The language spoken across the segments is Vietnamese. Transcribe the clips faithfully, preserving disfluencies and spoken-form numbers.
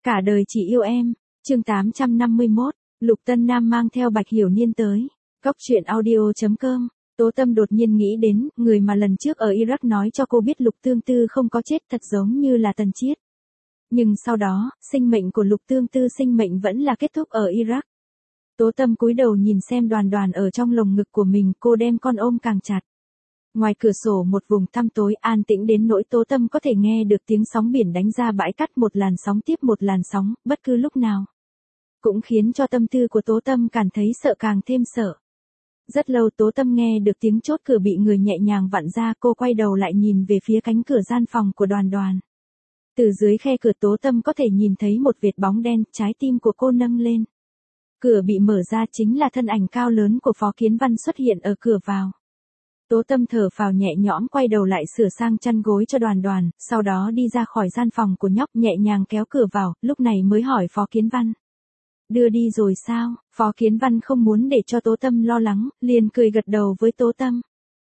Cả đời chỉ yêu em, chương tám trăm năm mươi mốt, Lục Tân Nam mang theo Bạch Hiểu Niên tới. Cóc truyện audio chấm com, Tố Tâm đột nhiên nghĩ đến, người mà lần trước ở Iraq nói cho cô biết Lục Tương Tư không có chết thật giống như là Tần Chiết. Nhưng sau đó, sinh mệnh của Lục Tương Tư sinh mệnh vẫn là kết thúc ở Iraq. Tố Tâm cúi đầu nhìn xem Đoàn Đoàn ở trong lồng ngực của mình, cô đem con ôm càng chặt. Ngoài cửa sổ một vùng tăm tối an tĩnh đến nỗi Tố Tâm có thể nghe được tiếng sóng biển đánh ra bãi cát một làn sóng tiếp một làn sóng, bất cứ lúc nào. Cũng khiến cho tâm tư của Tố Tâm cảm thấy sợ càng thêm sợ. Rất lâu Tố Tâm nghe được tiếng chốt cửa bị người nhẹ nhàng vặn ra, cô quay đầu lại nhìn về phía cánh cửa gian phòng của Đoàn Đoàn. Từ dưới khe cửa Tố Tâm có thể nhìn thấy một vệt bóng đen, trái tim của cô nâng lên. Cửa bị mở ra, chính là thân ảnh cao lớn của Phó Kiến Văn xuất hiện ở cửa vào. Tố Tâm thở phào nhẹ nhõm, quay đầu lại sửa sang chăn gối cho Đoàn Đoàn, sau đó đi ra khỏi gian phòng của nhóc, nhẹ nhàng kéo cửa vào, lúc này mới hỏi Phó Kiến Văn. Đưa đi rồi sao? Phó Kiến Văn không muốn để cho Tố Tâm lo lắng, liền cười gật đầu với Tố Tâm.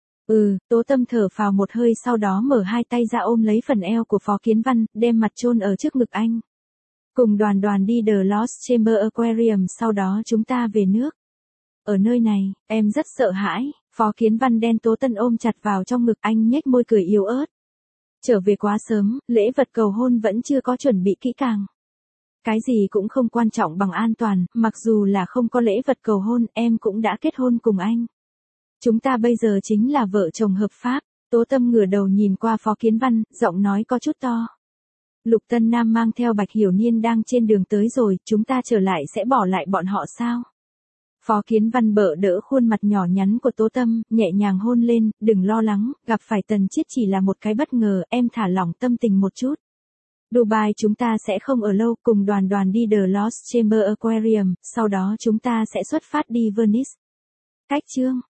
Ừ, Tố Tâm thở phào một hơi, sau đó mở hai tay ra ôm lấy phần eo của Phó Kiến Văn, đem mặt chôn ở trước ngực anh. Cùng Đoàn Đoàn đi The Lost Chamber Aquarium, sau đó chúng ta về nước. Ở nơi này, em rất sợ hãi. Phó Kiến Văn đem Tố Tâm ôm chặt vào trong ngực, anh nhếch môi cười yếu ớt. Trở về quá sớm, lễ vật cầu hôn vẫn chưa có chuẩn bị kỹ càng. Cái gì cũng không quan trọng bằng an toàn, mặc dù là không có lễ vật cầu hôn, em cũng đã kết hôn cùng anh. Chúng ta bây giờ chính là vợ chồng hợp pháp. Tố Tâm ngửa đầu nhìn qua Phó Kiến Văn, giọng nói có chút to. Lục Tân Nam mang theo Bạch Hiểu Niên đang trên đường tới rồi, chúng ta trở lại sẽ bỏ lại bọn họ sao? Phó Kiến Văn bợ đỡ khuôn mặt nhỏ nhắn của Tố Tâm, nhẹ nhàng hôn lên, đừng lo lắng, gặp phải Tần Chiết chỉ là một cái bất ngờ, em thả lỏng tâm tình một chút. Dubai chúng ta sẽ không ở lâu, cùng Đoàn Đoàn đi The Lost Chamber Aquarium, sau đó chúng ta sẽ xuất phát đi Venice. Cách chương